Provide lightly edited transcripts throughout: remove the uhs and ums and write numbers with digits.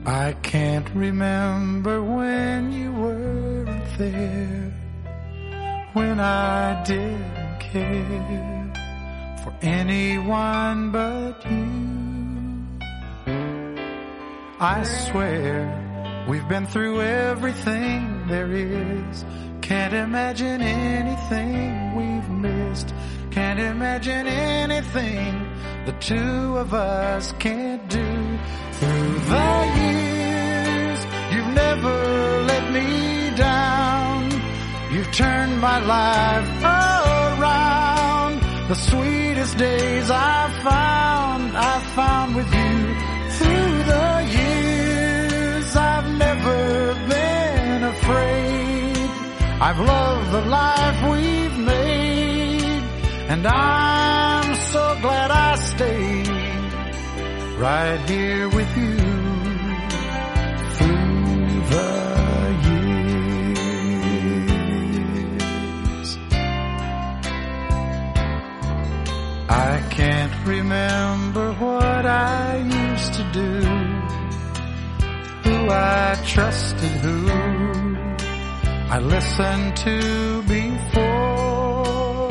I can't remember when you weren't there, when I didn't care for anyone but you. I swear we've been through everything there is. Can't imagine anything we've missed. Can't imagine anything the two of us can't do. Through the years, you've never let me down. You've turned my life around. The sweetest days I found with you. Through the years, I've never been afraid. I've loved the life we've made, and I'm so glad I stayed right here with you through the years. I can't remember what I used to do, who I trusted, who I listened to before.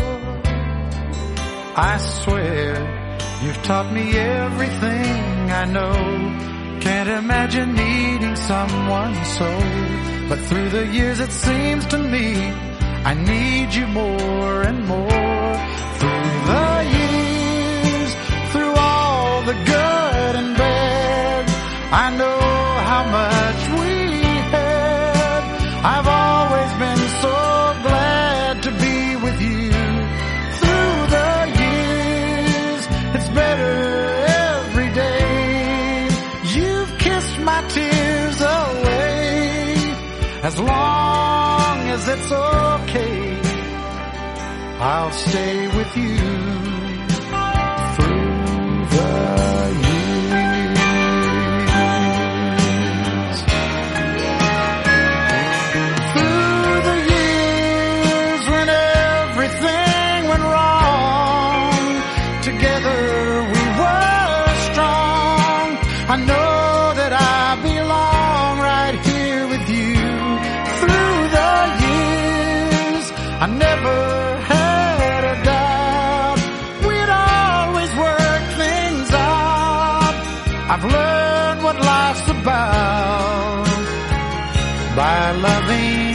I swear you've taught me everything I know. Can't imagine needing someone so, but through the years it seems to me I need you more and more. Through the years, through all the good and bad, I know how much we had. I've always been so glad to be with you. Through the years, it's better every day. You've kissed my tears away. As long as it's okay, I'll stay with you through the years. Through the years when everything went wrong, together we were strong. I know that I belong right here with you. Through the years, I never had a doubt we'd always work things out. I've learned what life's about by loving